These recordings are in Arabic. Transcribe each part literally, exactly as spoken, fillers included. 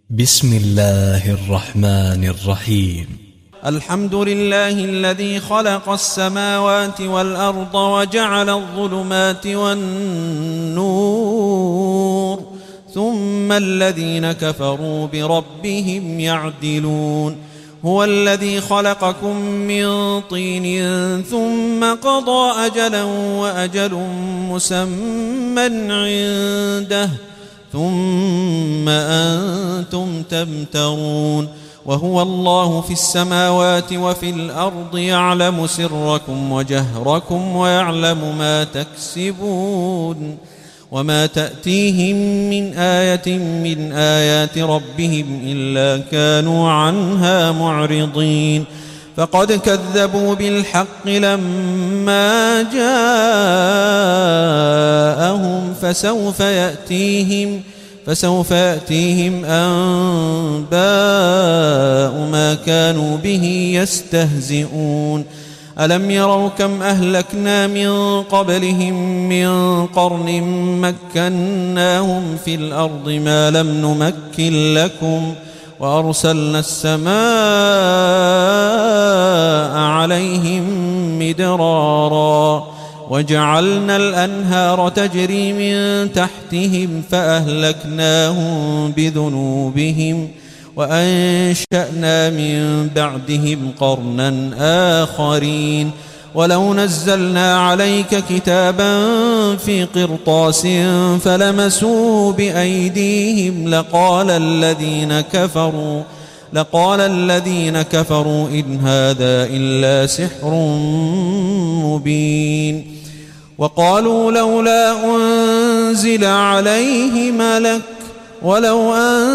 بسم الله الرحمن الرحيم. الحمد لله الذي خلق السماوات والأرض وجعل الظلمات والنور ثم الذين كفروا بربهم يعدلون. هو الذي خلقكم من طين ثم قضى أجلا وأجل مسمى عنده ثم أنتم تمترون. وهو الله في السماوات وفي الأرض يعلم سركم وجهركم ويعلم ما تكسبون. وما تأتيهم من آية من آيات ربهم إلا كانوا عنها معرضين. فقد كذبوا بالحق لما جاءهم فسوف يأتيهم فسوف يأتيهم أنباء ما كانوا به يستهزئون. ألم يروا كم أهلكنا من قبلهم من قرن مكناهم في الأرض ما لم نمكن لكم وأرسلنا السماء عليهم مدرارا وجعلنا الأنهار تجري من تحتهم فأهلكناهم بذنوبهم وأنشأنا من بعدهم قرنا آخرين. ولو نزلنا عليك كتابا في قرطاس فلمسوه بأيديهم لقال الذين كفروا لقال الذين كفروا إن هذا إلا سحر مبين. وقالوا لولا أنزل عليه ملك ولو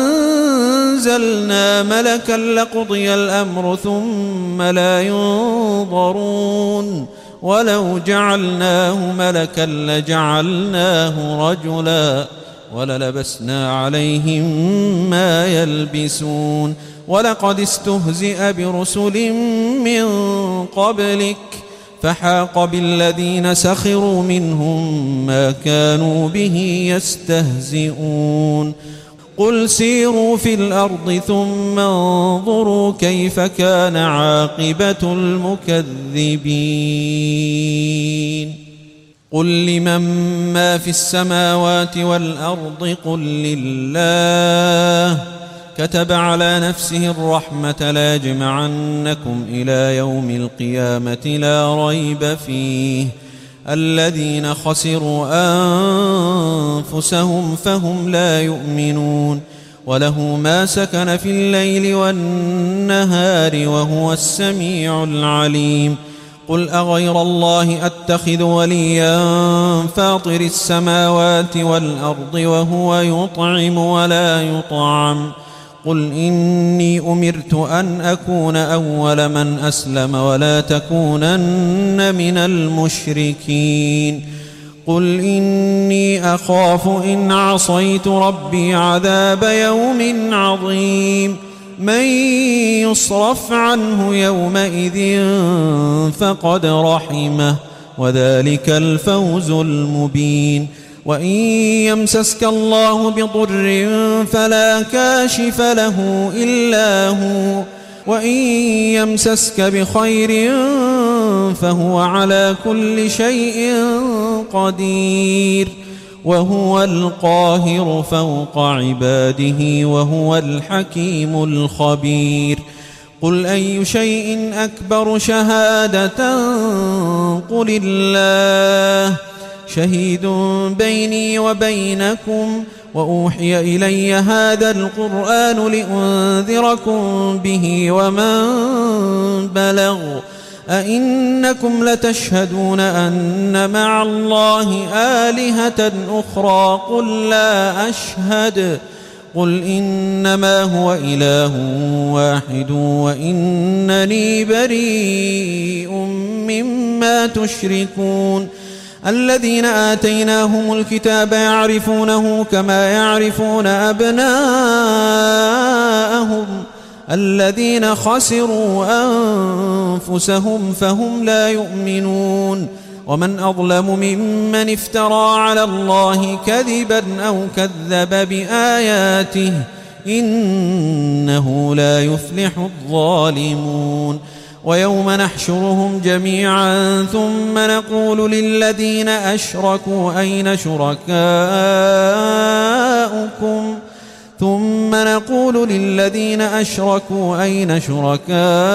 أنزلنا ملكا لقضي الأمر ثم لا ينظرون. ولو جعلناه ملكا لجعلناه رجلا وللبسنا عليهم ما يلبسون. ولقد استهزئ برسل من قبلك فحاق بالذين سخروا منهم ما كانوا به يستهزئون. قل سيروا في الأرض ثم انظروا كيف كان عاقبة المكذبين. قل لمن ما في السماوات والأرض قل لله كتب على نفسه الرحمة ليجمعنكم إلى يوم القيامة لا ريب فيه. الذين خسروا أنفسهم فهم لا يؤمنون. وله ما سكن في الليل والنهار وهو السميع العليم. قل أغير الله أتخذ وليا فاطر السماوات والأرض وهو يطعم ولا يطعم. قل إني أمرت أن أكون أول من أسلم ولا تكونن من المشركين. قل إني أخاف إن عصيت ربي عذاب يوم عظيم. من يصرف عنه يومئذ فقد رحمه وذلك الفوز المبين. وإن يمسسك الله بضر فلا كاشف له إلا هو وإن يمسسك بخير فهو على كل شيء قدير. وهو القاهر فوق عباده وهو الحكيم الخبير. قل أي شيء أكبر شهادة قل الله شهيد بيني وبينكم وأوحي إلي هذا القرآن لأنذركم به ومن بلغ. أئنكم لتشهدون أن مع الله آلهة أخرى قل لا أشهد. قل إنما هو إله واحد وإنني بريء مما تشركون. الذين آتيناهم الكتاب يعرفونه كما يعرفون أبناءهم الذين خسروا أنفسهم فهم لا يؤمنون. ومن أظلم ممن افترى على الله كذبا أو كذب بآياته إنه لا يفلح الظالمون ويوم نحشرهم جميعا ثم نقول للذين أشركوا أين شركاؤكم ثم نقول للذين أشركوا أين شركاؤكم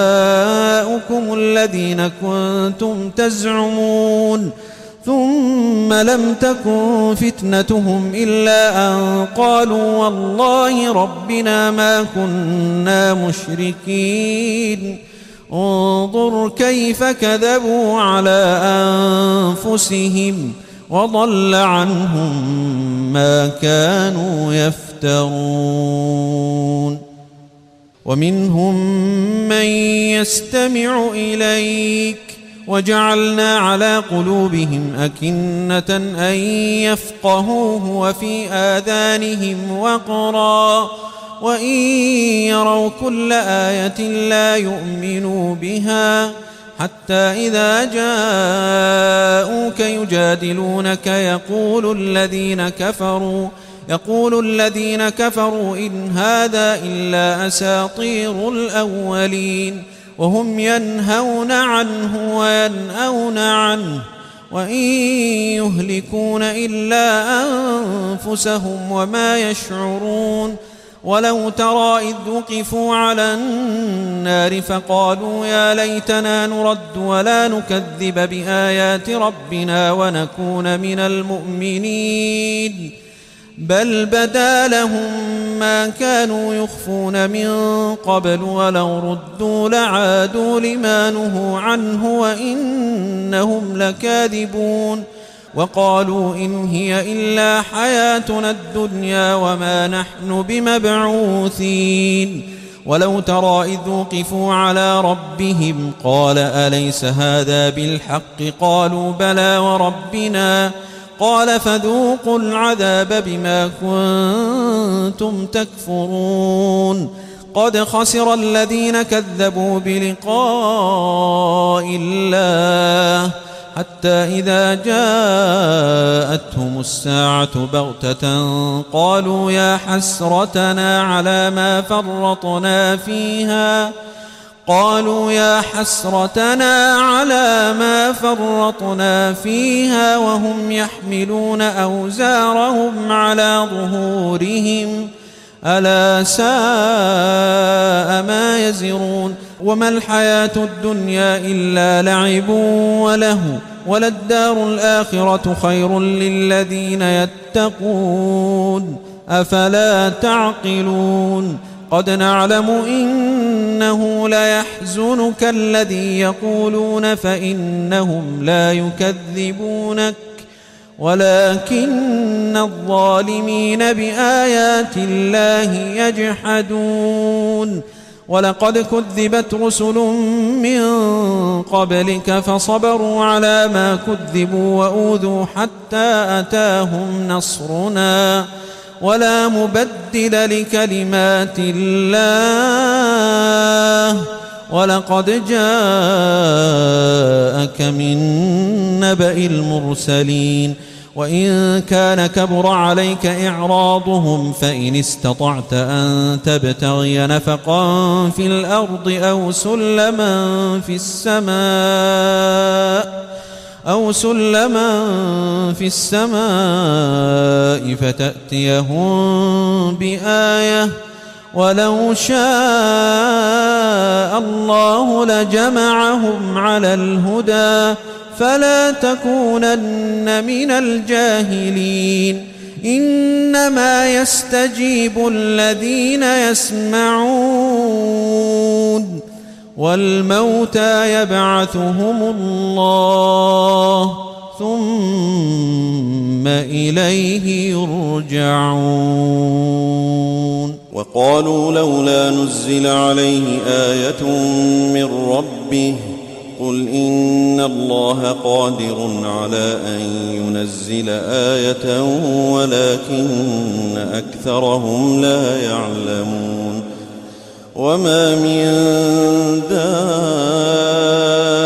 الذين كنتم تزعمون ثم لم تكن فتنتهم إلا أن قالوا والله ربنا ما كنا مشركين انظر كيف كذبوا على أنفسهم وضل عنهم ما كانوا يفترون ومنهم من يستمع إليك وجعلنا على قلوبهم أكنة أن يفقهوه وفي آذانهم وقرا وإن يروا كل آية لا يؤمنوا بها حتى إذا جاءوك يجادلونك يقول الذين كفروا يقول الذين كفروا إن هذا إلا أساطير الأولين وهم ينهون عنه وينأون عنه وإن يهلكون إلا أنفسهم وما يشعرون ولو ترى إذ وقفوا على النار فقالوا يا ليتنا نرد ولا نكذب بآيات ربنا ونكون من المؤمنين بل بدا لهم ما كانوا يخفون من قبل ولو ردوا لعادوا لما نهوا عنه وإنهم لكاذبون وقالوا إن هي إلا حياتنا الدنيا وما نحن بمبعوثين ولو ترى إذ وقفوا على ربهم قال أليس هذا بالحق قالوا بلى وربنا قال فذوقوا العذاب بما كنتم تكفرون قد خسر الذين كذبوا بلقاء الله حتى إذا جاءتهم الساعة بغتة قالوا يا حسرتنا على ما فرطنا فيها قالوا يا حسرتنا على ما فرطنا فيها وهم يحملون أوزارهم على ظهورهم ألا ساء ما يزرون وما الحياة الدنيا إلا لعب وله وللدار الآخرة خير للذين يتقون أفلا تعقلون قد نعلم إنه ليحزنك الذي يقولون فإنهم لا يكذبونك ولكن الظالمين بآيات الله يجحدون ولقد كذبت رسل من قبلك فصبروا على ما كذبوا وأوذوا حتى أتاهم نصرنا ولا مبدل لكلمات الله ولقد جاءك من نبأ المرسلين وإن كان كبر عليك إعراضهم فإن استطعت أن تبتغي نفقا في الأرض أو سلما في السماء أو سلما في السماء فتأتيهم بآية ولو شاء الله لجمعهم على الهدى فلا تكونن من الجاهلين إنما يستجيب الذين يسمعون والموتى يبعثهم الله ثم إليه يرجعون وقالوا لولا نزل عليه آية من ربه قل إن الله قادر على أن ينزل آية ولكن أكثرهم لا يعلمون وما من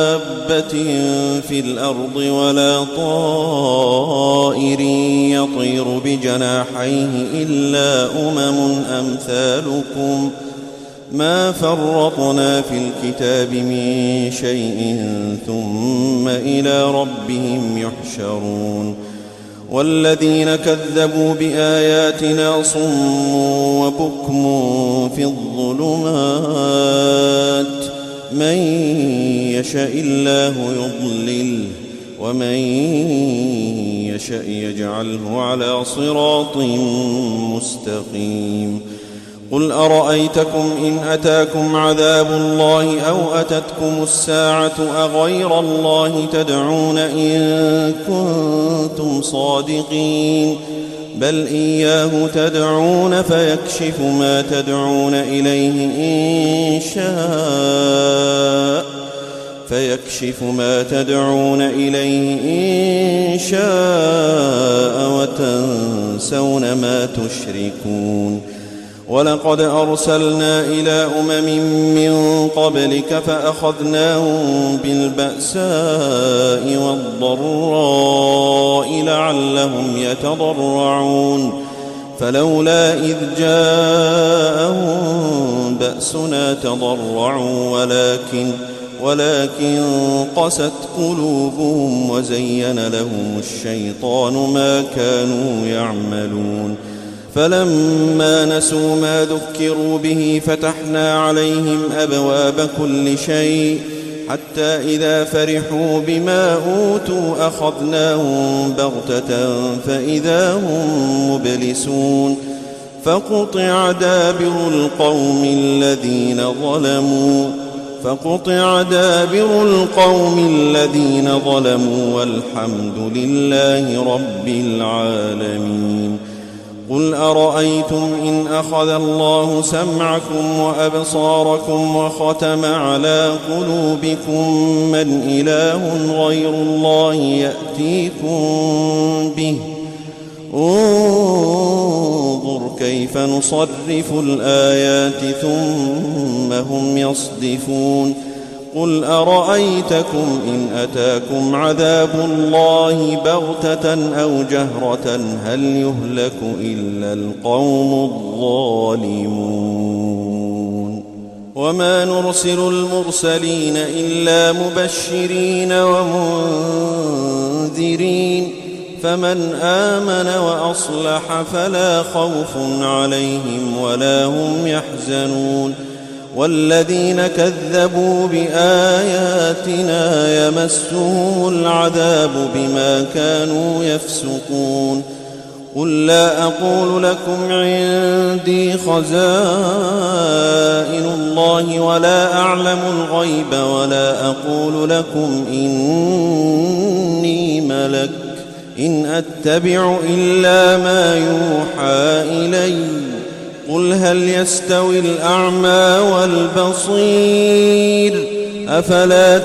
دابة في الأرض ولا طائر يطير يطير بجناحيه إلا أمم أمثالكم ما فرطنا في الكتاب من شيء ثم إلى ربهم يحشرون والذين كذبوا بآياتنا صم وبكم في الظلمات من يشاء الله يضلل ومن يشاء يجعله على صراط مستقيم قل أرأيتكم إن أتاكم عذاب الله أو أتتكم الساعة أغير الله تدعون إن كنتم صادقين بل إياه تدعون فيكشف ما تدعون إليه إن شاء فيكشف ما تدعون إليه إن شاء وتنسون ما تشركون ولقد أرسلنا إلى أمم من قبلك فأخذناهم بالبأساء والضراء لعلهم يتضرعون فلولا إذ جاءهم بأسنا تضرعوا ولكن ولكن قست قلوبهم وزين لهم الشيطان ما كانوا يعملون فلما نسوا ما ذكروا به فتحنا عليهم أبواب كل شيء حتى إذا فرحوا بما أوتوا أخذناهم بغتة فإذا هم مبلسون فقطع دابر القوم الذين ظلموا فقطع دابر القوم الذين ظلموا والحمد لله رب العالمين قل أرأيتم إن أخذ الله سمعكم وأبصاركم وختم على قلوبكم من إله غير الله يأتيكم به انظر كيف نصرف الآيات ثم هم يصدفون قل أرأيتكم إن أتاكم عذاب الله بغتة أو جهرة هل يهلك إلا القوم الظالمون وما نرسل المرسلين إلا مبشرين ومنذرين فمن آمن وأصلح فلا خوف عليهم ولا هم يحزنون والذين كذبوا بآياتنا يمسهم العذاب بما كانوا يفسقون قل لا أقول لكم عندي خزائن الله ولا أعلم الغيب ولا أقول لكم إني ملك إن أتبع إلا ما يوحى إلي قل هل يستوي الأعمى والبصير أفلا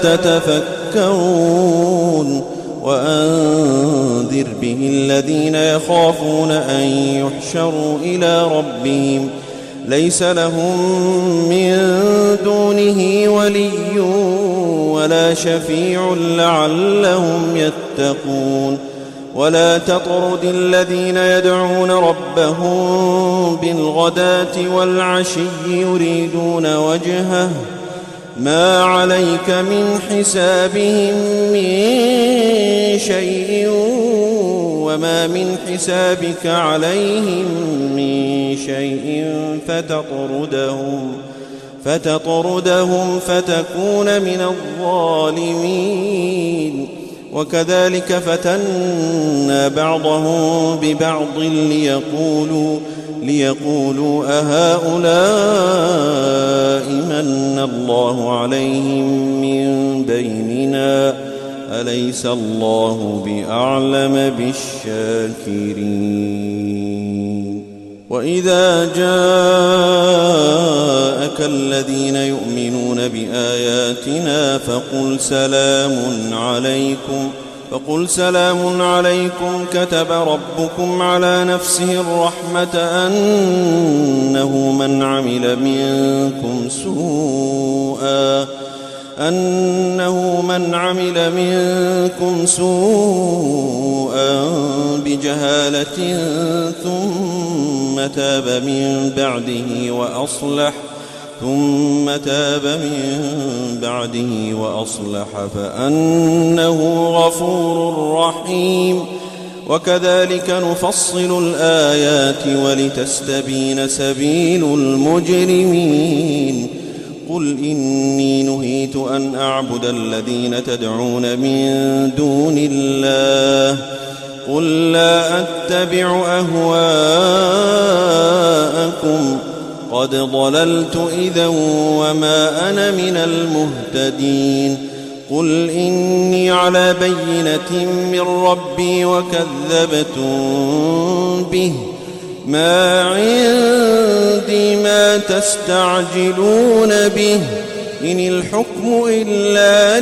تتفكرون وأنذر به الذين يخافون أن يحشروا إلى ربهم ليس لهم من دونه ولي ولا شفيع لعلهم يتقون ولا تطرد الذين يدعون ربهم بالغداة والعشي يريدون وجهه ما عليك من حسابهم من شيء وما من حسابك عليهم من شيء فتطردهم فتطردهم فتكون من الظالمين وكذلك فتنا بعضهم ببعض ليقولوا ليقولوا أهؤلاء من الله عليهم من بيننا أليس الله بأعلم بالشاكرين وإذا جاءك الذين يؤمنون بآياتنا فقل سلام عليكم فقل سلام عليكم كتب ربكم على نفسه الرحمة أنه من عمل منكم سوءا أنه من عمل منكم سوءا بجهالة ثم تاب من بعده وأصلح ثم تاب من بعده وأصلح فأنه غفور رحيم. وكذلك نفصل الآيات ولتستبين سبيل المجرمين. قل إني نهيت أن أعبد الذين تدعون من دون الله قل لا أتبع أهواءكم قد ضللت إذا وما أنا من المهتدين. قل إني على بينة من ربي وكذبتم به ما عندي ما تستعجلون به إن الحكم إلا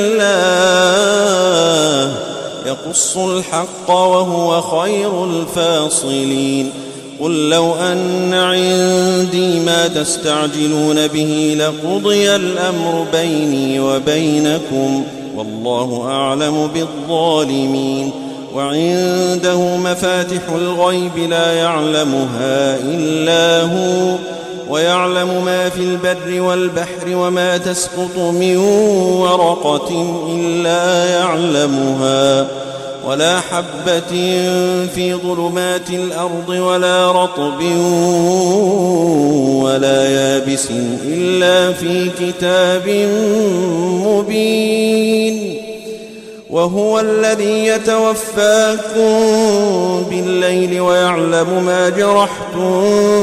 لله يقص الحق وهو خير الفاصلين. قل لو أن عندي ما تستعجلون به لقضي الأمر بيني وبينكم والله أعلم بالظالمين. وعنده مفاتح الغيب لا يعلمها إلا هو ويعلم ما في البر والبحر وما تسقط من ورقة إلا يعلمها ولا حبة في ظلمات الأرض ولا رطب ولا يابس إلا في كتاب مبين. وهو الذي يتوفاكم بالليل ويعلم ما جرحتم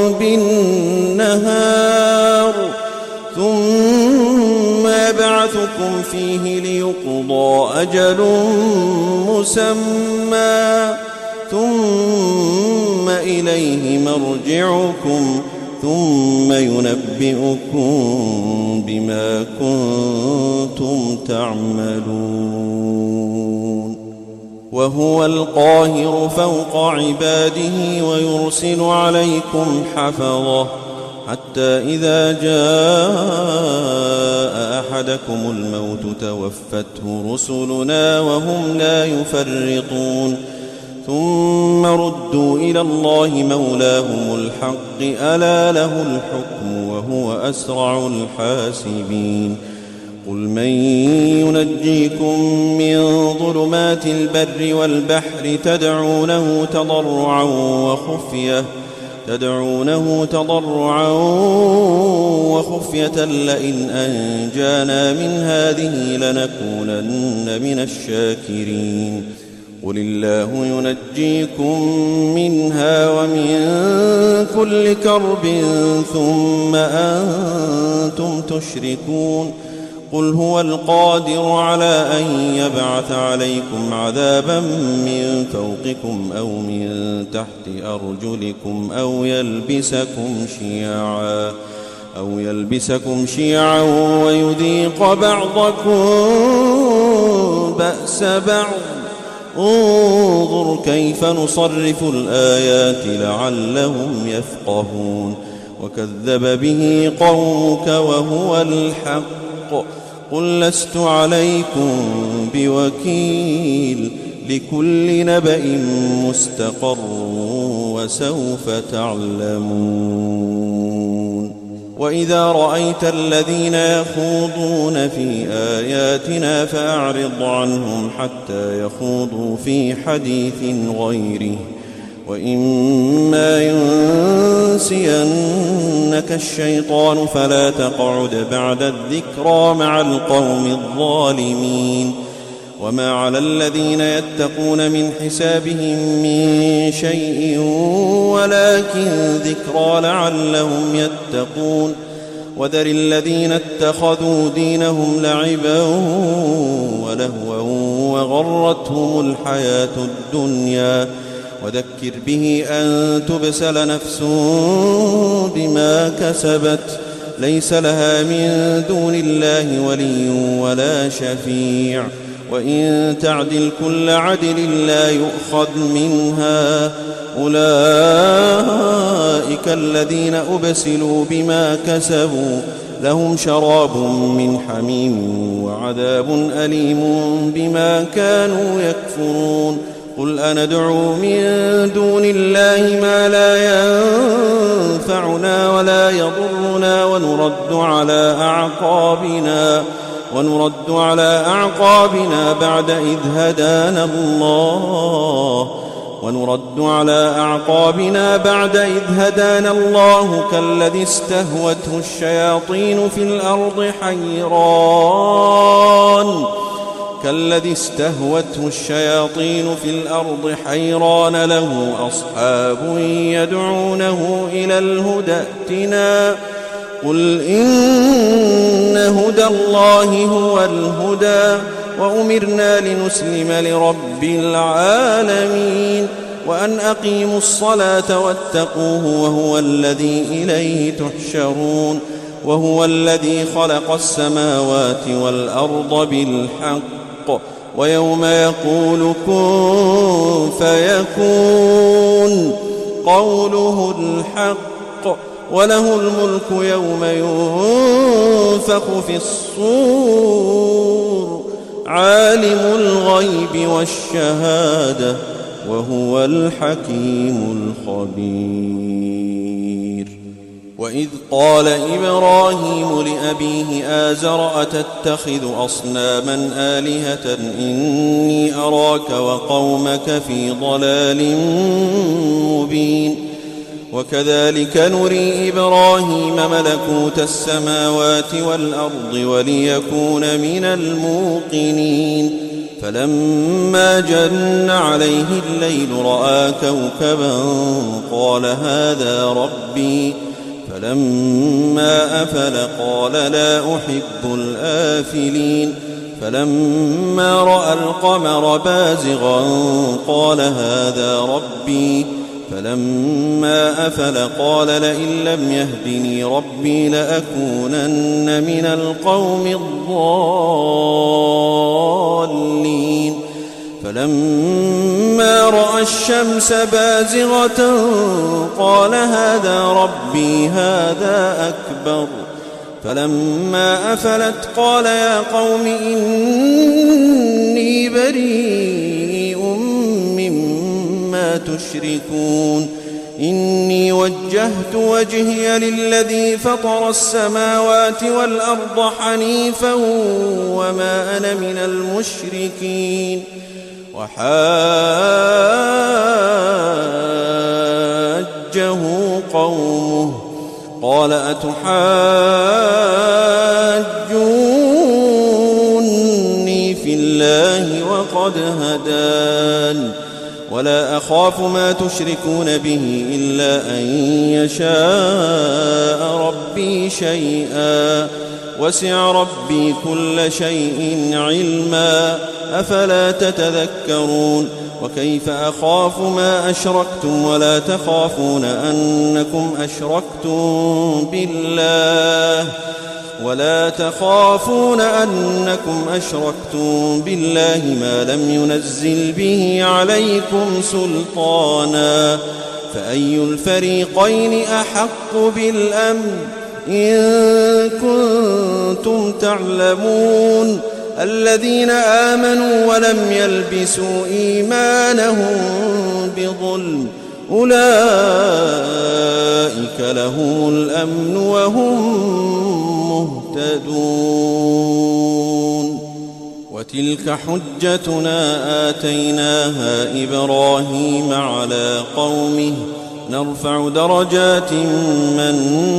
بالنهار ثم يبعثكم فيه ليقضى أجل مسمى ثم إليه مرجعكم ثم ينبئكم بما كنتم تعملون. وهو القاهر فوق عباده ويرسل عليكم حفظة حتى إذا جاء أحدكم الموت توفته رسلنا وهم لا يفرطون ثم ردوا إلى الله مولاهم الحق ألا له الحكم وهو أسرع الحاسبين. قل من ينجيكم من ظلمات البر والبحر تدعونه تضرعا وخفية تدعونه تضرعا وخفية لئن أنجانا من هذه لنكونن من الشاكرين. قل الله ينجيكم منها ومن كل كرب ثم أنتم تشركون. قل هو القادر على أن يبعث عليكم عذابا من فوقكم أو من تحت أرجلكم أو يلبسكم شيعا أو يلبسكم شيعا ويذيق بعضكم بأس بعض. انظر كيف نصرف الآيات لعلهم يفقهون. وكذب به قومك وهو الحق. قل لست عليكم بوكيل لكل نبأ مستقر وسوف تعلمون. وإذا رأيت الذين يخوضون في آياتنا فأعرض عنهم حتى يخوضوا في حديث غيره وإما ينسينك الشيطان فلا تقعد بعد الذكرى مع القوم الظالمين. وما على الذين يتقون من حسابهم من شيء ولكن ذكرى لعلهم يتقون. وذر الذين اتخذوا دينهم لعبا ولهوا وغرتهم الحياة الدنيا وذكر به أن تبسل نفس بما كسبت ليس لها من دون الله ولي ولا شفيع وإن تعدل كل عدل لا يؤخذ منها. أولئك الذين أبسلوا بما كسبوا لهم شراب من حميم وعذاب أليم بما كانوا يكفرون قل أندعو من دون الله ما لا ينفعنا ولا يضرنا ونرد على أعقابنا ونرد على أعقابنا بعد إذ هدانا الله ونرد على أعقابنا بعد إذ هدانا الله كالذي استهوته الشياطين في الأرض حيران كالذي استهوته الشياطين في الأرض حيران له أصحاب يدعونه إلى الهدى ائتنا قل إن هدى الله هو الهدى وأمرنا لنسلم لرب العالمين وأن أقيموا الصلاة واتقوه وهو الذي إليه تحشرون وهو الذي خلق السماوات والأرض بالحق ويوم يقول كن فيكون قوله الحق وله الملك يوم ينفخ في الصور عالم الغيب والشهادة وهو الحكيم الخبير وإذ قال إبراهيم لأبيه آزر أتتخذ أصناما آلهة إني أراك وقومك في ضلال مبين وكذلك نري إبراهيم ملكوت السماوات والأرض وليكون من الموقنين فلما جن عليه الليل رأى كوكبا قال هذا ربي فلما أفل قال لا أحب الآفلين فلما رأى القمر بازغا قال هذا ربي فلما أفل قال لئن لم يهدني ربي لأكونن من القوم الضالين فلما رأى الشمس بازغة قال هذا ربي هذا أكبر فلما أفلت قال يا قوم إني بريء مما تشركون إني وجهت وجهي للذي فطر السماوات والأرض حنيفا وما أنا من المشركين وحاجه قومه قال أتحاجوني في الله وقد هدان ولا أخاف ما تشركون به إلا أن يشاء ربي شيئا وسع ربي كل شيء علما أفلا تتذكرون وكيف أخاف ما أشركتم ولا تخافون أنكم أشركتم بالله ولا تخافون أنكم أشركتم بالله ما لم ينزل به عليكم سلطانا فأي الفريقين أحق بالأمن إن كنتم تعلمون الذين آمنوا ولم يلبسوا إيمانهم بظلم أولئك لهم الأمن وهم مهتدون وتلك حجتنا آتيناها إبراهيم على قومه نرفع درجات من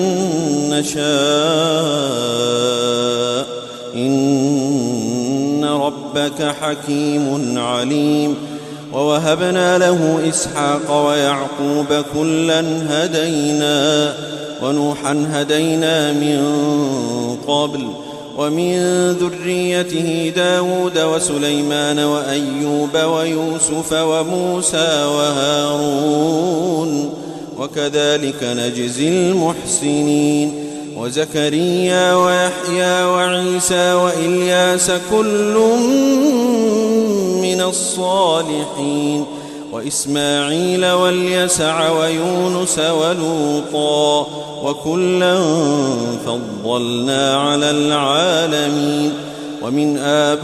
نشاء إن ربك حكيم عليم ووهبنا له إسحاق ويعقوب كلا هدينا ونوحا هدينا من قبل ومن ذريته داود وسليمان وأيوب ويوسف وموسى وهارون وكذلك نجزي المحسنين وزكريا ويحيى وعيسى وإلياس كل من الصالحين وإسماعيل واليسع ويونس ولوطا وكلا فضلنا على العالمين ومن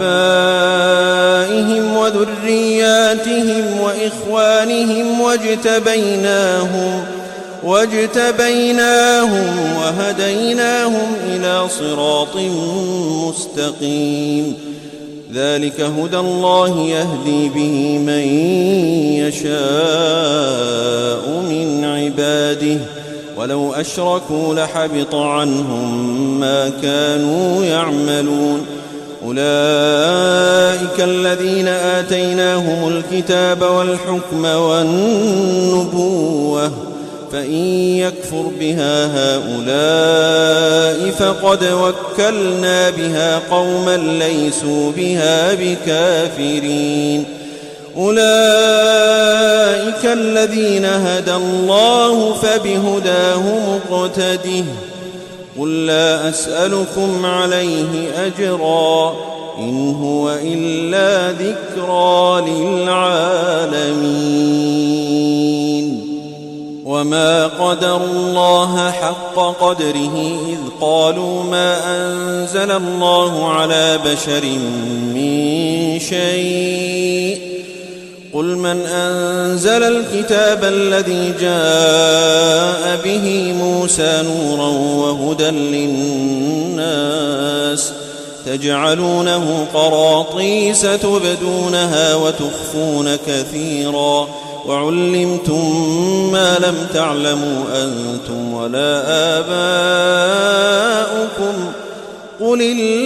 آبائهم وذرياتهم وإخوانهم واجتبيناهم واجتبيناهم وهديناهم إلى صراط مستقيم ذلك هدى الله يهدي به من يشاء من عباده ولو أشركوا لحبط عنهم ما كانوا يعملون أولئك الذين آتيناهم الكتاب والحكم والنبوة فإن يكفر بها هؤلاء فقد وكلنا بها قوما ليسوا بها بكافرين أولئك الذين هدى الله فبهداه مقتده قل لا أسألكم عليه أجرا إن هو إلا ذكرى للعالمين وما قدروا الله حق قدره إذ قالوا ما أنزل الله على بشر من شيء قل من أنزل الكتاب الذي جاء به موسى نورا وهدى للناس تجعلونه قراطيس تبدونها وتخفون كثيرا وعلمتم ما لم تعلموا أنتم ولا آباؤكم قل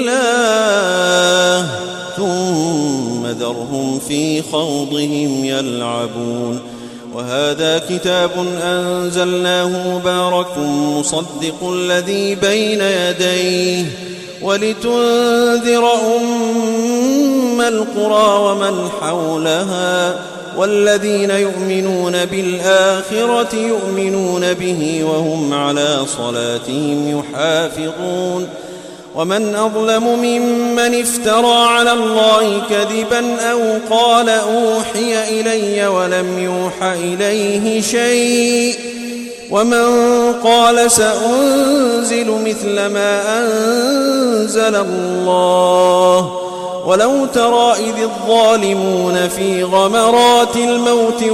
الله ثم ذرهم في خوضهم يلعبون وهذا كتاب أنزلناه مبارك مصدق الذي بين يديه ولتنذر أم القرى ومن حولها والذين يؤمنون بالآخرة يؤمنون به وهم على صلاتهم يحافظون ومن أظلم ممن افترى على الله كذبا أو قال أوحي إلي ولم يوح إليه شيء ومن قال سأنزل مثل ما أنزل الله ولو ترى إذ الظالمون في غمرات الموت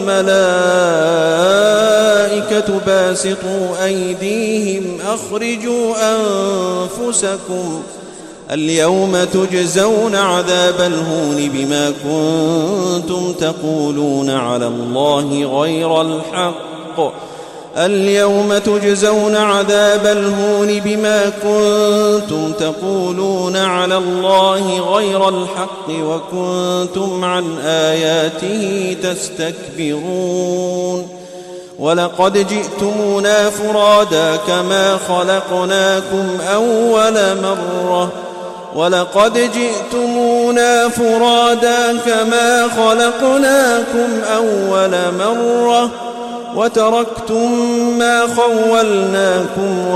والملائكة باسطوا أيديهم أخرجوا أنفسكم اليوم تجزون عذاب الهون بما كنتم تقولون على الله غير الحق اليوم تجزون عذاب الهون بما كنتم تقولون على الله غير الحق وكنتم عن آياته تستكبرون ولقد جئتمونا فرادا كما خلقناكم أول مرة ولقد جئتمونا فرادا كما خلقناكم أول مرة وتركتم ما خولناكم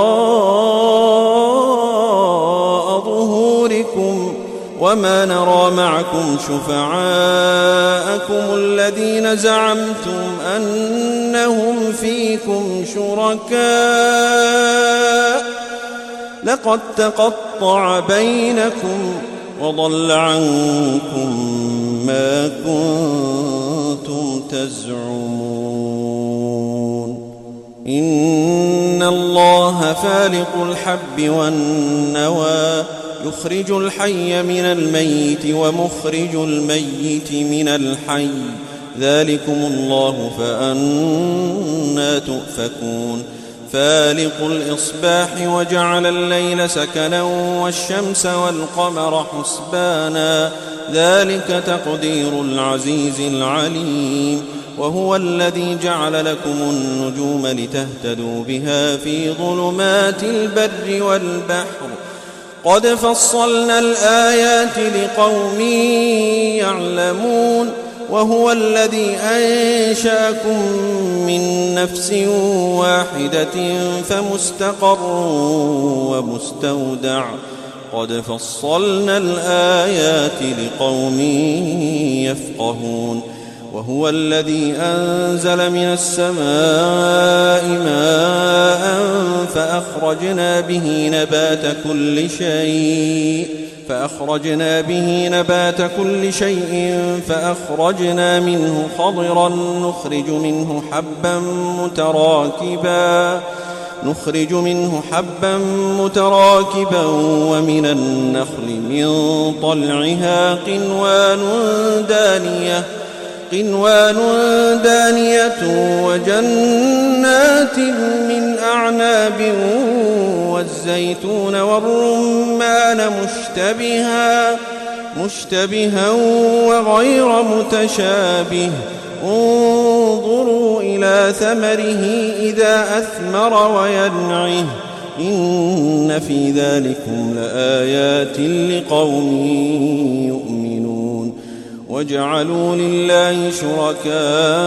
وراء ظهوركم وما نرى معكم شفعاءكم الذين زعمتم أنهم فيكم شركاء لقد تقطع بينكم وضل عنكم ما كنتم تزعمون إن الله فالق الحب والنوى يخرج الحي من الميت ومخرج الميت من الحي ذلكم الله فأنى تؤفكون فالق الإصباح وجعل الليل سكنا والشمس والقمر حسبانا ذلك تقدير العزيز العليم وهو الذي جعل لكم النجوم لتهتدوا بها في ظلمات البر والبحر قد فصلنا الآيات لقوم يعلمون وهو الذي أنشأكم من نفس واحدة فمستقر ومستودع قد فصلنا الآيات لقوم يفقهون وهو الذي أنزل من السماء ماء فأخرجنا به نبات كل شيء فأخرجنا به نبات كل شيء فأخرجنا منه خضرا نخرج منه حبا متراكبا نخرج منه حبا متراكبا ومن النخل من طلعها قنوان دانية قنوان دانية وجنات من أعناب والزيتون والرمان مشتبها مشتبها وغير متشابه انظروا إلى ثمره إذا أثمر وينعه إن في ذلكم لآيات لقوم يؤمنون وجعلوا لله شركاء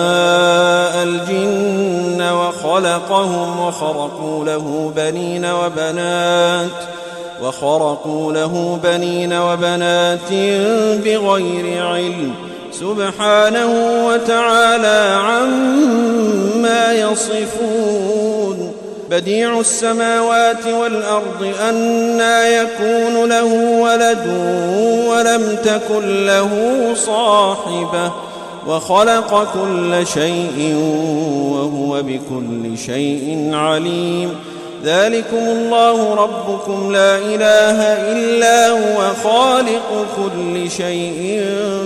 الجن وخلقهم وخرقوا له بنين وبنات وخرقوا له بنين وبنات بغير علم سبحانه وتعالى عما يصفون بديع السماوات والأرض أنى يكون له ولد ولم تكن له صاحبة وخلق كل شيء وهو بكل شيء عليم ذلكم الله ربكم لا إله إلا هو خالق كل شيء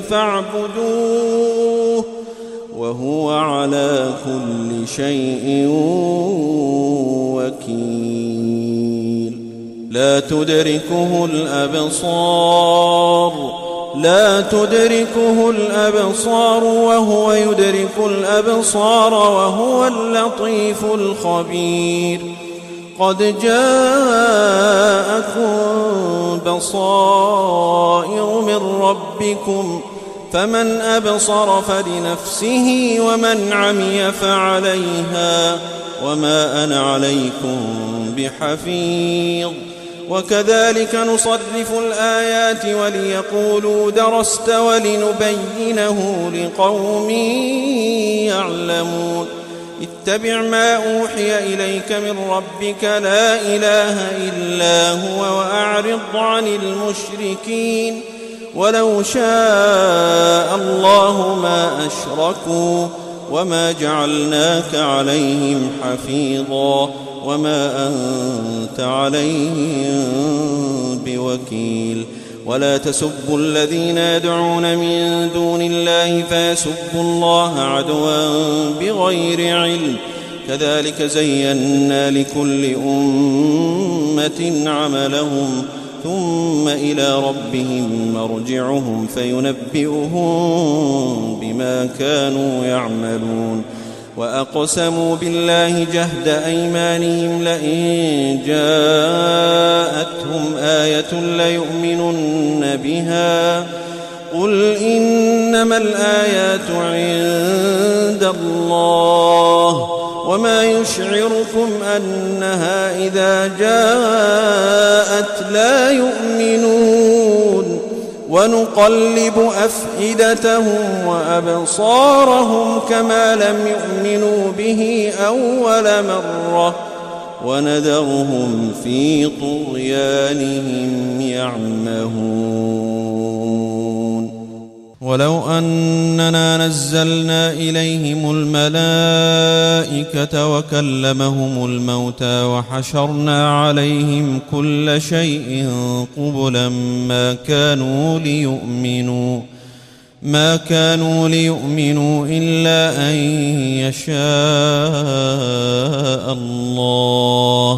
فاعبدوه وهو على كل شيء وكيل لا تدركه الأبصار لا تدركه الأبصار وهو يدرك الأبصار وهو اللطيف الخبير قد جاءكم بصائر من ربكم فمن أبصر فلنفسه ومن عمي فعليها وما أنا عليكم بحفيظ وكذلك نصرف الآيات وليقولوا درست ولنبينه لقوم يعلمون اتبع ما أوحي إليك من ربك لا إله إلا هو وأعرض عن المشركين ولو شاء الله ما أشركوا وما جعلناك عليهم حفيظا وما أنت عليهم بوكيل ولا تسبوا الذين يدعون من دون الله فيسبوا الله عدوا بغير علم كذلك زينا لكل أمة عملهم ثم إلى ربهم مرجعهم فينبئهم بما كانوا يعملون وأقسموا بالله جهد أيمانهم لئن جاءتهم آية ليؤمنن بها قل إنما الآيات عند الله وما يشعركم أنها إذا جاءت لا يؤمنون ونقلب أفئدتهم وأبصارهم كما لم يؤمنوا به أول مرة وندرهم في طغيانهم يعمهون ولو أننا نزلنا إليهم الملائكة وكلمهم الموتى وحشرنا عليهم كل شيء قبلا ما كانوا ليؤمنوا ما كانوا ليؤمنوا إلا أن يشاء الله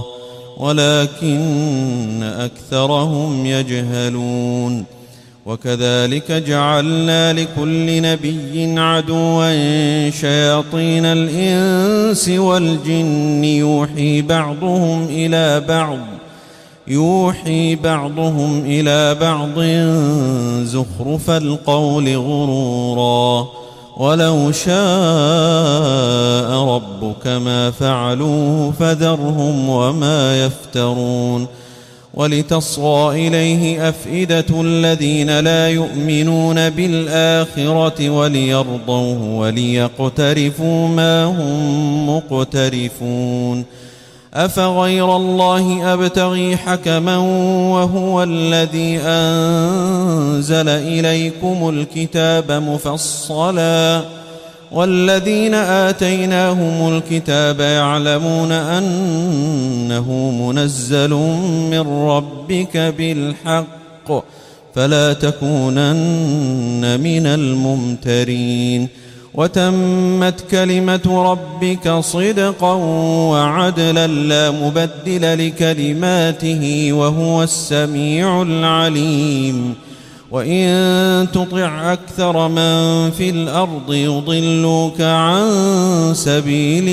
ولكن أكثرهم يجهلون وكذلك جعلنا لكل نبي عدوا شياطين الإنس والجن يوحي بعضهم إلى بعض يوحي بعضهم إلى بعض زخرف القول غرورا ولو شاء ربك ما فعلوه فذرهم وما يفترون ولتصغى إليه أفئدة الذين لا يؤمنون بالآخرة وليرضوه وليقترفوا ما هم مقترفون أفغير الله أبتغي حكما وهو الذي أنزل إليكم الكتاب مفصلا والذين آتيناهم الكتاب يعلمون أنه منزل من ربك بالحق فلا تكونن من الممترين وتمت كلمة ربك صدقا وعدلا لا مبدل لكلماته وهو السميع العليم وإن تطع أكثر من في الأرض يضلوك عن سبيل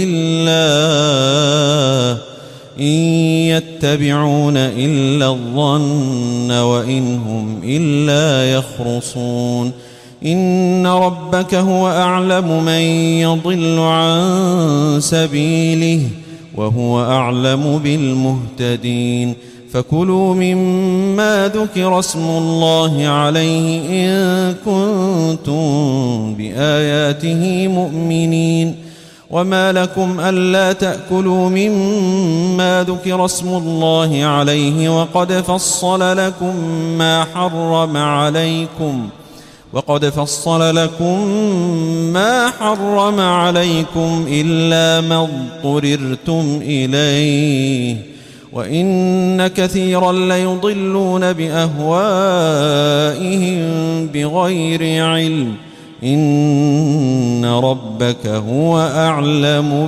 الله إن يتبعون إلا الظن وإن هم إلا يخرصون إن ربك هو أعلم من يضل عن سبيله وهو أعلم بالمهتدين فكلوا مما ذكر اسم الله عليه إن كنتم بآياته مؤمنين وما لكم ألا تأكلوا مما ذكر اسم الله عليه وقد فصل لكم ما حرم عليكم وقد فصل لكم ما حرم عليكم إلا ما اضطررتم إليه وإن كثيرا ليضلون بأهوائهم بغير علم إن ربك هو أعلم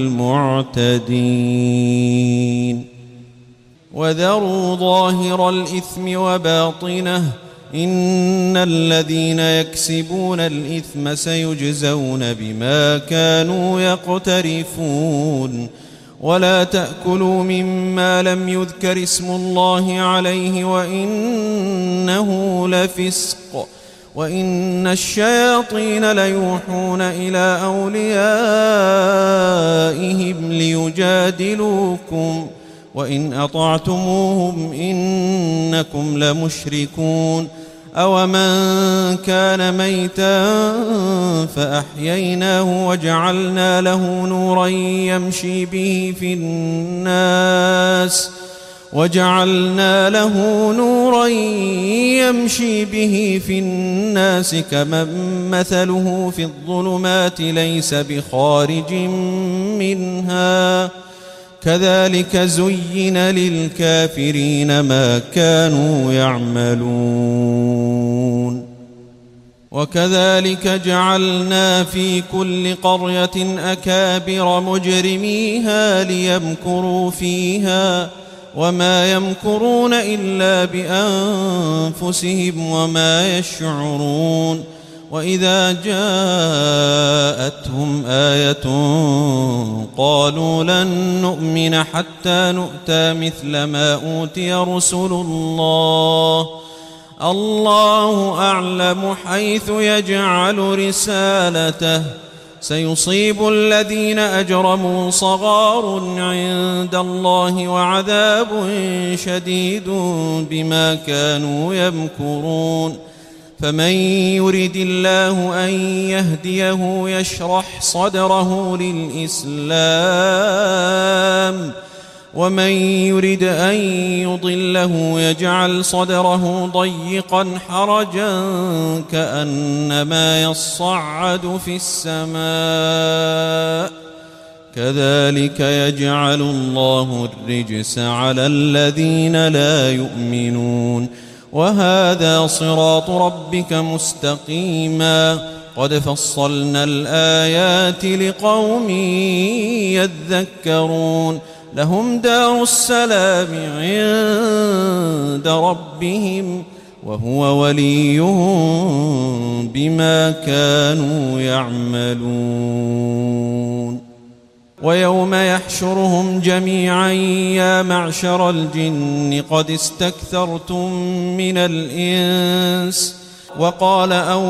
بالمعتدين وذروا ظاهر الإثم وباطنه إن الذين يكسبون الإثم سيجزون بما كانوا يقترفون ولا تأكلوا مما لم يذكر اسم الله عليه وإنه لفسق وإن الشياطين ليوحون إلى أوليائهم ليجادلوكم وإن أطعتموهم إنكم لمشركون أومن كان ميتا فأحييناه وجعلنا له نورا يمشي به في الناس وجعلنا له نورا يمشي به في الناس كمن مثله في الظلمات ليس بخارج منها كذلك زين للكافرين ما كانوا يعملون وكذلك جعلنا في كل قرية أكابر مجرميها ليمكروا فيها وما يمكرون إلا بأنفسهم وما يشعرون وإذا جاءتهم آية قالوا لن نؤمن حتى نؤتى مثل ما أوتي رسل الله الله أعلم حيث يجعل رسالته سيصيب الذين أجرموا صغار عند الله وعذاب شديد بما كانوا يمكرون فمن يرد الله أن يهديه يشرح صدره للإسلام ومن يرد أن يضله يجعل صدره ضيقا حرجا كأنما يصعد في السماء كذلك يجعل الله الرجس على الذين لا يؤمنون وهذا صراط ربك مستقيما قد فصلنا الآيات لقوم يذكرون لهم دار السلام عند ربهم وهو وليهم بما كانوا يعملون ويوم يحشرهم جميعا يا معشر الجن قد استكثرتم من الإنس وقال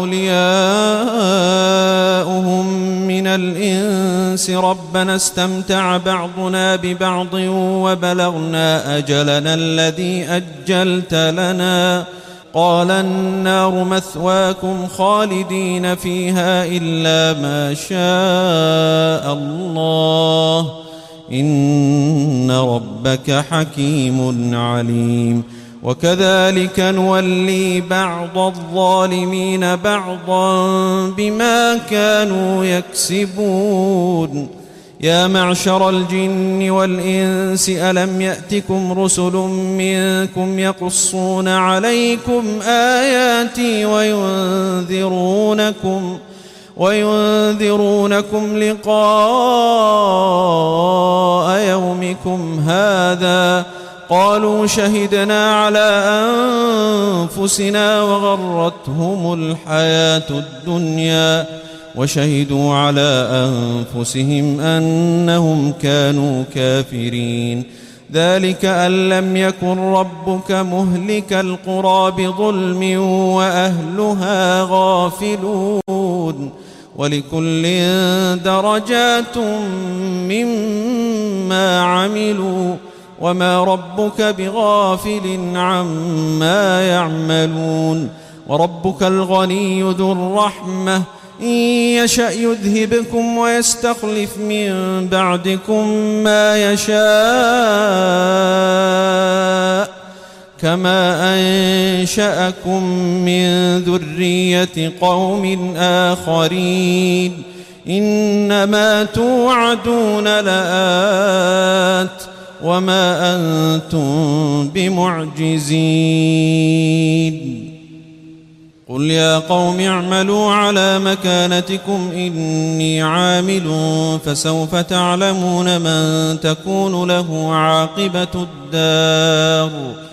أولياؤهم من الإنس ربنا استمتع بعضنا ببعض وبلغنا أجلنا الذي أجلت لنا قال النار مثواكم خالدين فيها إلا ما شاء الله إن ربك حكيم عليم وكذلك نولي بعض الظالمين بعضا بما كانوا يكسبون يا معشر الجن والإنس ألم يأتكم رسل منكم يقصون عليكم آياتي وينذرونكم وينذرونكم لقاء يومكم هذا قالوا شهدنا على أنفسنا وغرتهم الحياة الدنيا وشهدوا على أنفسهم أنهم كانوا كافرين ذلك أن لم يكن ربك مهلك القرى بظلم وأهلها غافلون ولكل درجات مما عملوا وما ربك بغافل عما يعملون وربك الغني ذو الرحمة إن يشأ يذهبكم ويستخلف من بعدكم ما يشاء كما أنشأكم من ذرية قوم آخرين إنما توعدون لآت وما أنتم بمعجزين قل يا قوم اعملوا على مكانتكم إني عامل فسوف تعلمون من تكون له عاقبة الدار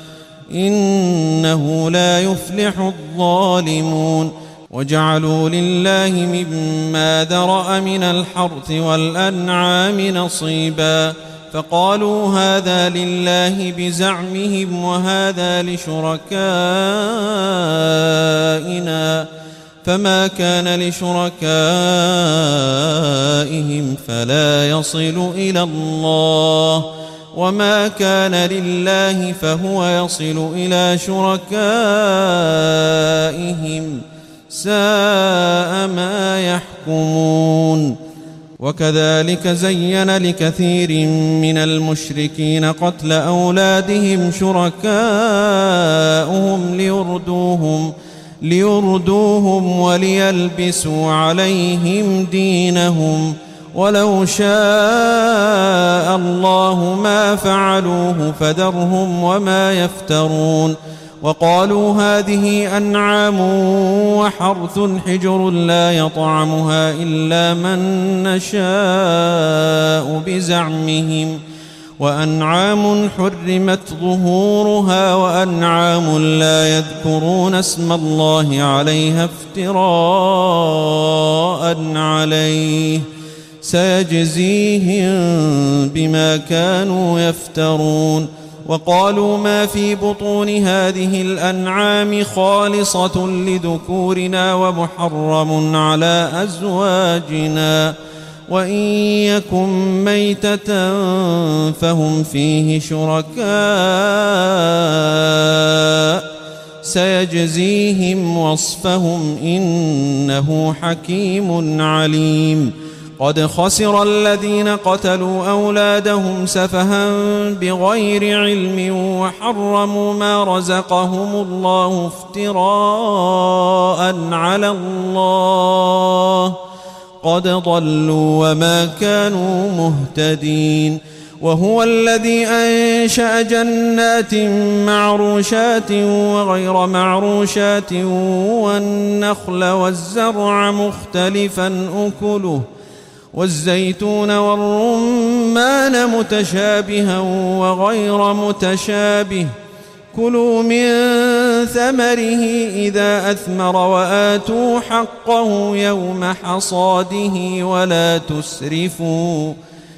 إنه لا يفلح الظالمون وجعلوا لله مما ذرأ من الحرث والأنعام نصيبا فقالوا هذا لله بزعمهم وهذا لشركائنا فما كان لشركائهم فلا يصل إلى الله وما كان لله فهو يصل إلى شركائهم ساء ما يحكمون وكذلك زين لكثير من المشركين قتل أولادهم شركاؤهم ليردوهم, ليردوهم وليلبسوا عليهم دينهم ولو شاء الله ما فعلوه فذرهم وما يفترون وقالوا هذه أنعام وحرث حجر لا يطعمها إلا من نشاء بزعمهم وأنعام حرمت ظهورها وأنعام لا يذكرون اسم الله عليها افتراء عليه سيجزيهم بما كانوا يفترون وقالوا ما في بطون هذه الأنعام خالصة لذكورنا ومحرم على أزواجنا وإن يكن ميتة فهم فيه شركاء سيجزيهم وصفهم إنه حكيم عليم قد خسر الذين قتلوا أولادهم سفها بغير علم وحرموا ما رزقهم الله افتراء على الله قد ضلوا وما كانوا مهتدين وهو الذي أنشأ جنات معروشات وغير معروشات والنخل والزرع مختلفا أكله والزيتون والرمان متشابها وغير متشابه كلوا من ثمره إذا أثمر وآتوا حقه يوم حصاده ولا تسرفوا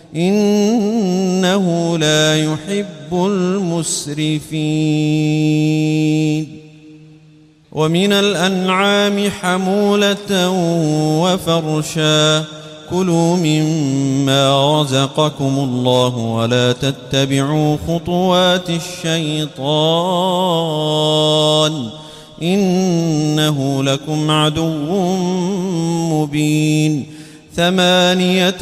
إنه لا يحب المسرفين ومن الأنعام حمولة وفرشا كلوا مما رزقكم الله ولا تتبعوا خطوات الشيطان إنه لكم عدو مبين ثمانية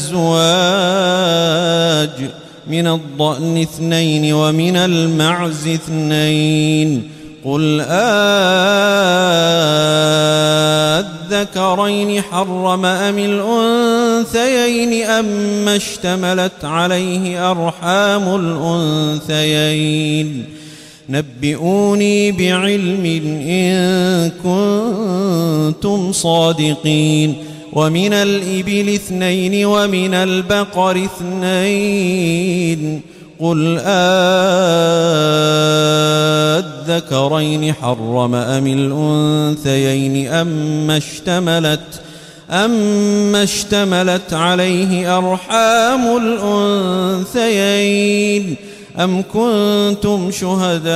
أزواج من الضأن اثنين ومن المعز اثنين قل أذكرين حرم أم الأنثيين أما اشتملت عليه أرحام الأنثيين نبئوني بعلم إن كنتم صادقين ومن الإبل اثنين ومن البقر اثنين قل أذكرين حرم أم الأنثيين أما اشتملت أما اشتملت عليه أرحام الأنثيين أم كنتم شهداء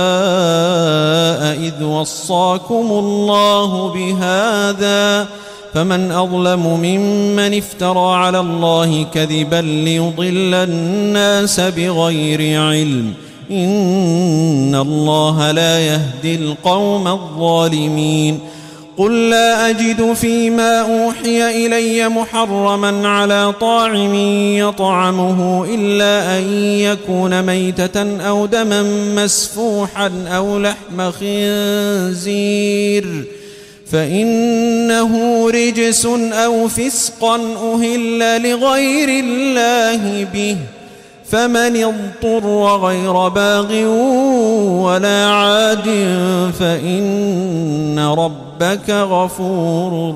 إذ وصاكم الله بهذا فمن أظلم ممن افترى على الله كذبا ليضل الناس بغير علم إن الله لا يهدي القوم الظالمين قل لا أجد فيما أوحي إلي محرما على طاعم يطعمه إلا أن يكون ميتة أو دما مسفوحا أو لحم خنزير فإنه رجس أو فسقا أهل لغير الله به فمن اضطر غير باغ ولا عاد فإن ربك غفور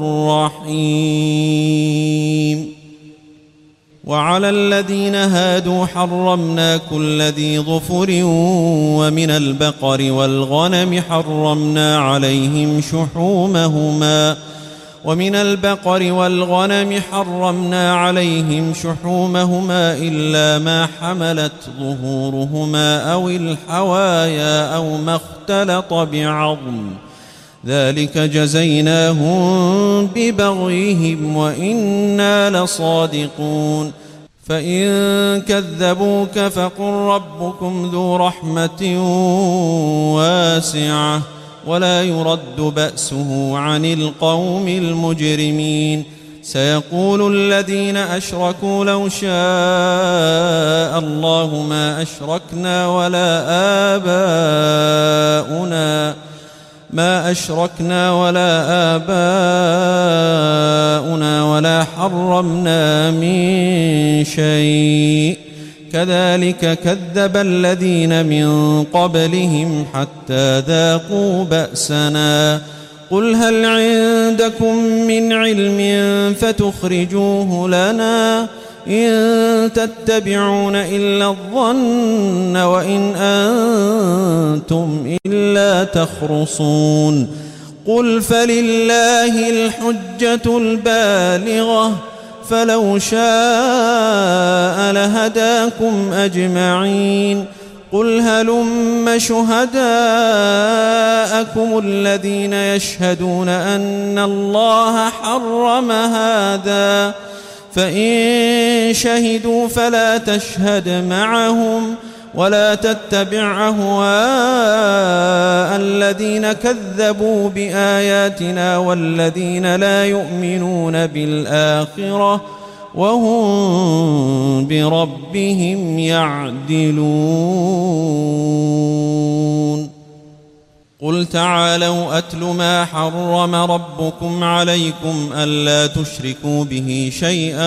رحيم وعلى الذين هادوا حرمنا كل ذي ظفر ومن البقر والغنم حرمنا عليهم شحومهما ومن البقر والغنم حرمنا عليهم شحومهما إلا ما حملت ظهورهما أو الحوايا أو ما اختلط بعظم ذلك جزيناهم ببغيهم وإنا لصادقون فإن كذبوك فقل ربكم ذو رحمة واسعة ولا يرد بأسه عن القوم المجرمين سيقول الذين أشركوا لو شاء الله ما أشركنا ولا آباؤنا ما أشركنا ولا آباؤنا ولا حرمنا من شيء كذلك كذب الذين من قبلهم حتى ذاقوا بأسنا قل هل عندكم من علم فتخرجوه لنا إن تتبعون إلا الظن وإن أنتم إلا تخرصون قل فلله الحجة البالغة فلو شاء لهداكم أجمعين قل هلم شهداءكم الذين يشهدون أن الله حرم هذا فإن شهدوا فلا تشهد معهم ولا تتبع أهواء الذين كذبوا بآياتنا والذين لا يؤمنون بالآخرة وهم بربهم يعدلون قل تعالوا أتل ما حرم ربكم عليكم ألا تشركوا به شيئا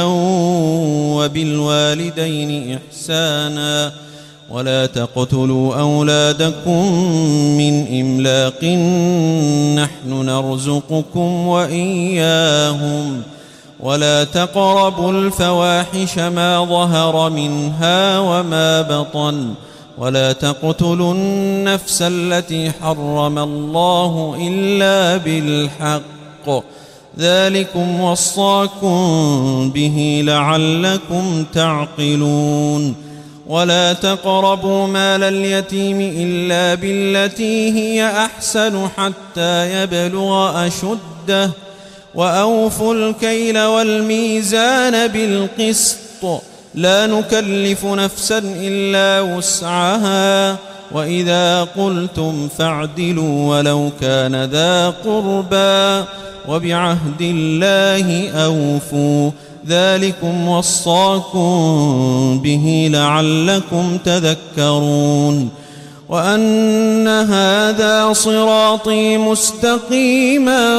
وبالوالدين إحسانا ولا تقتلوا أولادكم من إملاق نحن نرزقكم وإياهم ولا تقربوا الفواحش ما ظهر منها وما بطن ولا تقتلوا النفس التي حرم الله إلا بالحق ذلكم وصاكم به لعلكم تعقلون ولا تقربوا مال اليتيم إلا بالتي هي أحسن حتى يبلغ أشده وأوفوا الكيل والميزان بالقسط لا نكلف نفسا إلا وسعها وإذا قلتم فاعدلوا ولو كان ذا قربى وبعهد الله أوفوا ذلكم وصاكم به لعلكم تذكرون وأن هذا صراطي مستقيما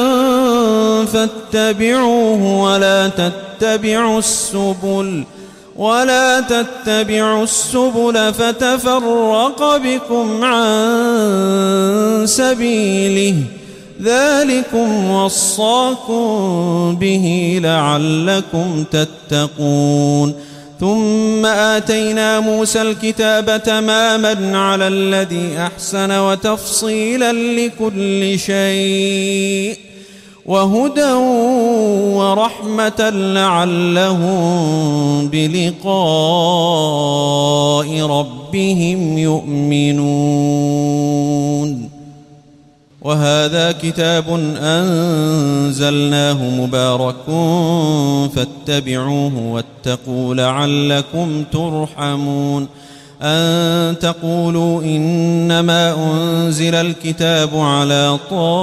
فاتبعوه ولا تتبعوا السبل ولا تتبعوا السبل فتفرق بكم عن سبيله ذلكم وصاكم به لعلكم تتقون ثم آتينا موسى الكتاب تماما على الذي أحسن وتفصيلا لكل شيء وهدى ورحمة لعلهم بلقاء ربهم يؤمنون وهذا كتاب أنزلناه مبارك فاتبعوه واتقوا لعلكم ترحمون أن تقولوا إنما أنزل الكتاب على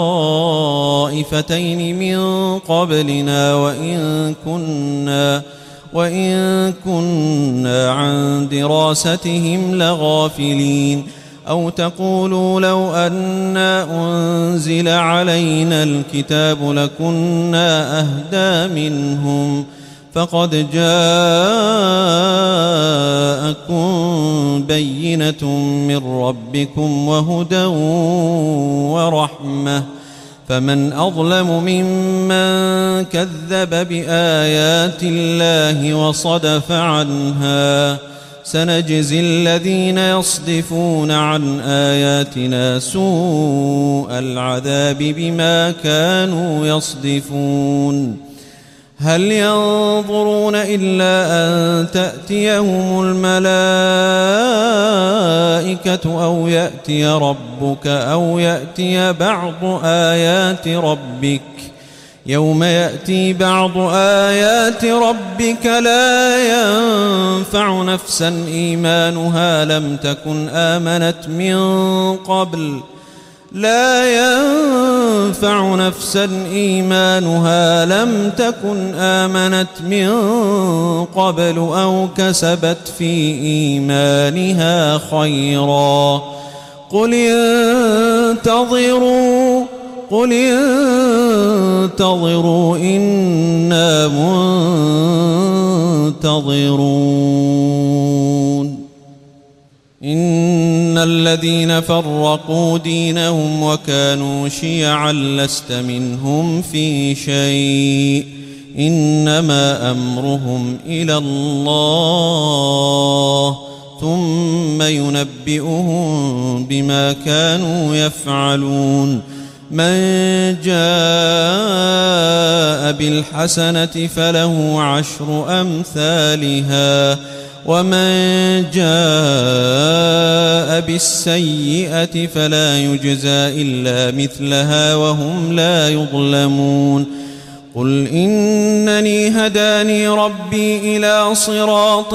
طائفتين من قبلنا وإن كنا وإن كنا عن دراستهم لغافلين أو تقولوا لو أنا أنزل علينا الكتاب لكنا أهدى منهم فقد جاءكم بينة من ربكم وهدى ورحمة فمن أظلم ممن كذب بآيات الله وصدف عنها سنجزي الذين يصدفون عن آياتنا سوء العذاب بما كانوا يصدفون هل ينظرون إلا أن تأتيهم الملائكة أو يأتي ربك أو يأتي بعض آيات ربك يوم يأتي بعض آيات ربك لا ينفع نفسا إيمانها لم تكن آمنت من قبل لا ينفع نفسا إيمانها لم تكن آمنت من قبل أو كسبت في إيمانها خيرا قل انتظروا قل انتظروا إنا منتظرون إن الذين فرقوا دينهم وكانوا شيعا لست منهم في شيء إنما أمرهم إلى الله ثم ينبئهم بما كانوا يفعلون من جاء بالحسنة فله عشر أمثالها ومن جاء بالسيئة فلا يجزى إلا مثلها وهم لا يظلمون قل إنني هداني ربي إلى صراط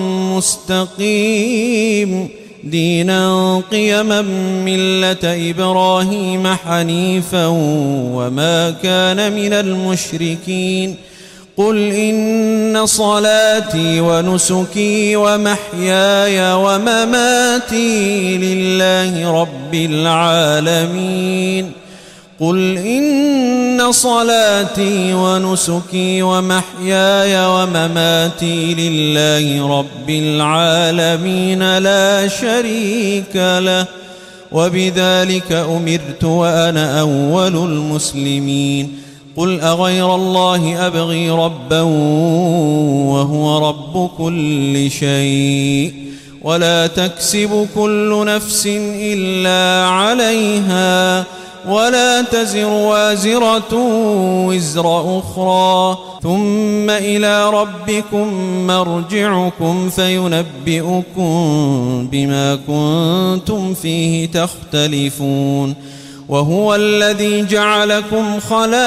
مستقيم دينا قيما ملة إبراهيم حنيفا وما كان من المشركين قل إن صلاتي ونسكي ومحياي ومماتي لله رب العالمين قل إن صلاتي ونسكي ومحياي ومماتي لله رب العالمين لا شريك له وبذلك أمرت وأنا أول المسلمين قل أغير الله أبغي ربا وهو رب كل شيء ولا تكسب كل نفس إلا عليها ولا تزر وازرة وزر أخرى ثم إلى ربكم مرجعكم فينبئكم بما كنتم فيه تختلفون وهو الذي جعلكم خلائف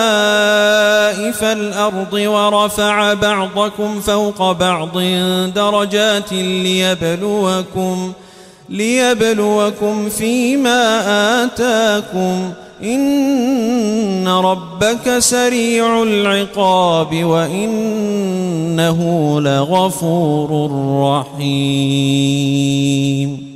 الأرض ورفع بعضكم فوق بعض درجات ليبلوكم ليبلوكم فيما آتاكم إن ربك سريع العقاب وإنه لغفور رحيم.